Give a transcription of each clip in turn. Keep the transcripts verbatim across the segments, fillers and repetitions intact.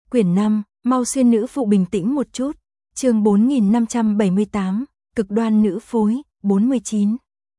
Quyển năm, mau xuyên nữ phụ bình tĩnh một chút. Chương bốn nghìn năm trăm bảy mươi tám, cực đoan nữ phối, bốn mươi chín.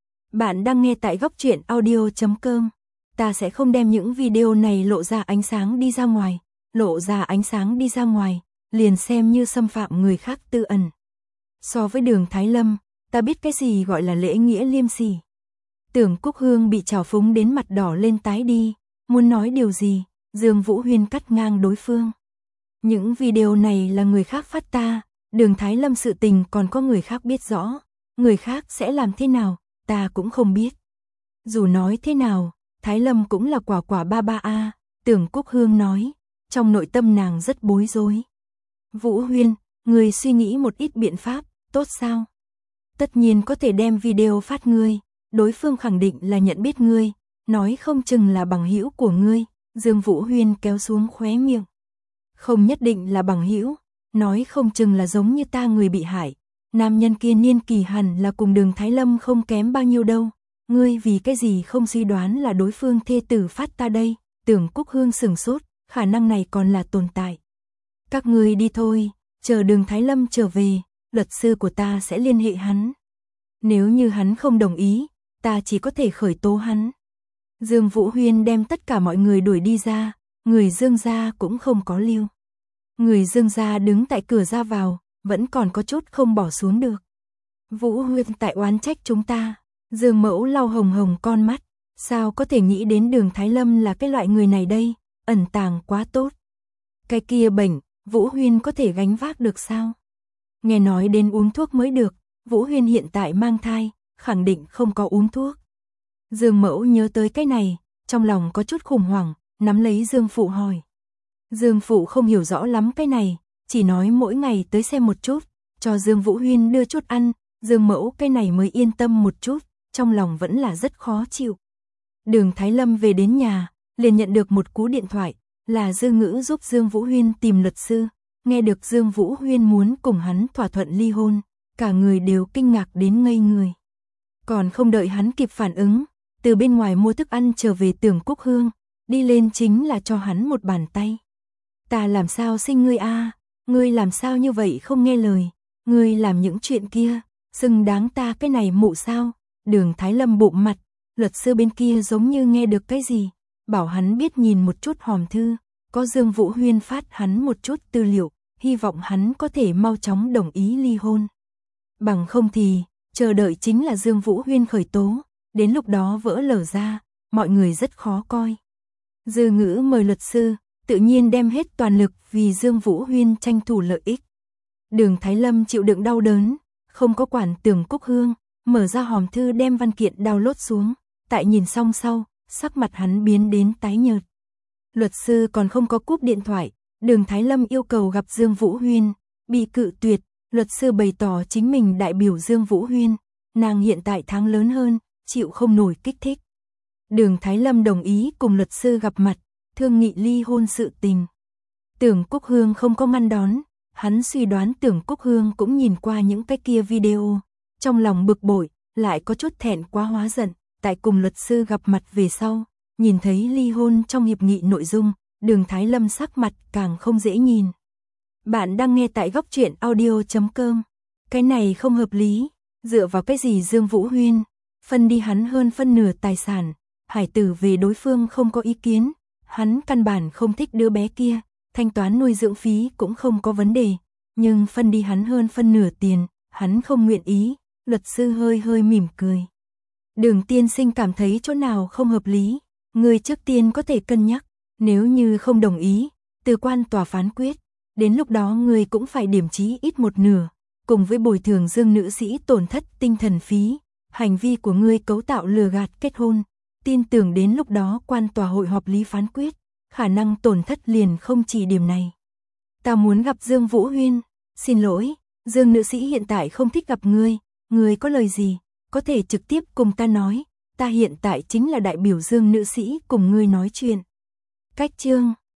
Bạn đang nghe tại góc truyện audio chấm com. Ta sẽ không đem những video này lộ ra ánh sáng đi ra ngoài, lộ ra ánh sáng đi ra ngoài, liền xem như xâm phạm người khác tư ẩn. So với Đường Thái Lâm, ta biết cái gì gọi là lễ nghĩa liêm sỉ. Tưởng Cúc Hương bị trào phúng đến mặt đỏ lên tái đi, muốn nói điều gì, Dương Vũ Huyên cắt ngang đối phương. Những video này là người khác phát ta, Đường Thái Lâm sự tình còn có người khác biết rõ, người khác sẽ làm thế nào, ta cũng không biết. Dù nói thế nào, Thái Lâm cũng là quả quả ba ba a, Tưởng Cúc Hương nói, trong nội tâm nàng rất bối rối. Vũ Huyên, người suy nghĩ một ít biện pháp, tốt sao? Tất nhiên có thể đem video phát ngươi, đối phương khẳng định là nhận biết ngươi, nói không chừng là bằng hữu của ngươi, Dương Vũ Huyên kéo xuống khóe miệng. Không nhất định là bằng hữu, nói không chừng là giống như ta người bị hại, nam nhân kia niên kỳ hẳn là cùng Đường Thái Lâm không kém bao nhiêu đâu, ngươi vì cái gì không suy đoán là đối phương thê tử phát ta đây, Tưởng Cúc Hương sửng sốt, khả năng này còn là tồn tại. Các ngươi đi thôi, chờ Đường Thái Lâm trở về, luật sư của ta sẽ liên hệ hắn. Nếu như hắn không đồng ý, ta chỉ có thể khởi tố hắn. Dương Vũ Huyên đem tất cả mọi người đuổi đi ra, người Dương gia cũng không có lưu. Người Dương gia đứng tại cửa ra vào, vẫn còn có chút không bỏ xuống được. Vũ Huyên tại oán trách chúng ta, Dương Mẫu lau hồng hồng con mắt, sao có thể nghĩ đến Đường Thái Lâm là cái loại người này đây, ẩn tàng quá tốt. Cái kia bệnh, Vũ Huyên có thể gánh vác được sao? Nghe nói đến uống thuốc mới được, Vũ Huyên hiện tại mang thai, khẳng định không có uống thuốc. Dương Mẫu nhớ tới cái này, trong lòng có chút khủng hoảng, nắm lấy Dương Phụ hỏi. Dương Phụ không hiểu rõ lắm cái này, chỉ nói mỗi ngày tới xem một chút, cho Dương Vũ Huyên đưa chút ăn, Dương Mẫu cái này mới yên tâm một chút, trong lòng vẫn là rất khó chịu. Đường Thái Lâm về đến nhà, liền nhận được một cú điện thoại, là Dương Ngữ giúp Dương Vũ Huyên tìm luật sư, nghe được Dương Vũ Huyên muốn cùng hắn thỏa thuận ly hôn, cả người đều kinh ngạc đến ngây người. Còn không đợi hắn kịp phản ứng, từ bên ngoài mua thức ăn trở về Tưởng Cúc Hương, đi lên chính là cho hắn một bàn tay. Ta làm sao sinh ngươi a, ngươi làm sao như vậy không nghe lời, ngươi làm những chuyện kia, xứng đáng ta cái này mụ sao? Đường Thái Lâm bụng mặt, luật sư bên kia giống như nghe được cái gì, bảo hắn biết nhìn một chút hòm thư, có Dương Vũ Huyên phát hắn một chút tư liệu, hy vọng hắn có thể mau chóng đồng ý ly hôn. Bằng không thì, chờ đợi chính là Dương Vũ Huyên khởi tố, đến lúc đó vỡ lở ra, mọi người rất khó coi. Dư Ngữ mời luật sư, tự nhiên đem hết toàn lực vì Dương Vũ Huyên tranh thủ lợi ích. Đường Thái Lâm chịu đựng đau đớn, không có quản Tưởng Cúc Hương, mở ra hòm thư đem văn kiện download xuống, tại nhìn xong sau, sắc mặt hắn biến đến tái nhợt. Luật sư còn không có cúp điện thoại, Đường Thái Lâm yêu cầu gặp Dương Vũ Huyên, bị cự tuyệt, luật sư bày tỏ chính mình đại biểu Dương Vũ Huyên, nàng hiện tại tháng lớn hơn, chịu không nổi kích thích. Đường Thái Lâm đồng ý cùng luật sư gặp mặt, thương nghị ly hôn sự tình. Tưởng Cúc Hương không có ngăn đón, hắn suy đoán Tưởng Cúc Hương cũng nhìn qua những cái kia video, trong lòng bực bội, lại có chút thẹn quá hóa giận, tại cùng luật sư gặp mặt về sau, nhìn thấy ly hôn trong hiệp nghị nội dung, Đường Thái Lâm sắc mặt càng không dễ nhìn. Bạn đang nghe tại góc truyện audio chấm com. Cái này không hợp lý, dựa vào cái gì Dương Vũ Huyên phân đi hắn hơn phân nửa tài sản, hải tử về đối phương không có ý kiến, hắn căn bản không thích đứa bé kia, thanh toán nuôi dưỡng phí cũng không có vấn đề, nhưng phân đi hắn hơn phân nửa tiền, hắn không nguyện ý. Luật sư hơi hơi mỉm cười. Đường tiên sinh cảm thấy chỗ nào không hợp lý, người trước tiên có thể cân nhắc, nếu như không đồng ý, từ quan tòa phán quyết, đến lúc đó người cũng phải điểm chí ít một nửa, cùng với bồi thường Dương nữ sĩ tổn thất tinh thần phí, hành vi của ngươi cấu tạo lừa gạt kết hôn, tin tưởng đến lúc đó quan tòa hội họp lý phán quyết, khả năng tổn thất liền không chỉ điểm này. Ta muốn gặp Dương Vũ Huyên, xin lỗi, Dương nữ sĩ hiện tại không thích gặp ngươi. Người có lời gì, có thể trực tiếp cùng ta nói, ta hiện tại chính là đại biểu Dương nữ sĩ cùng ngươi nói chuyện. Cách chương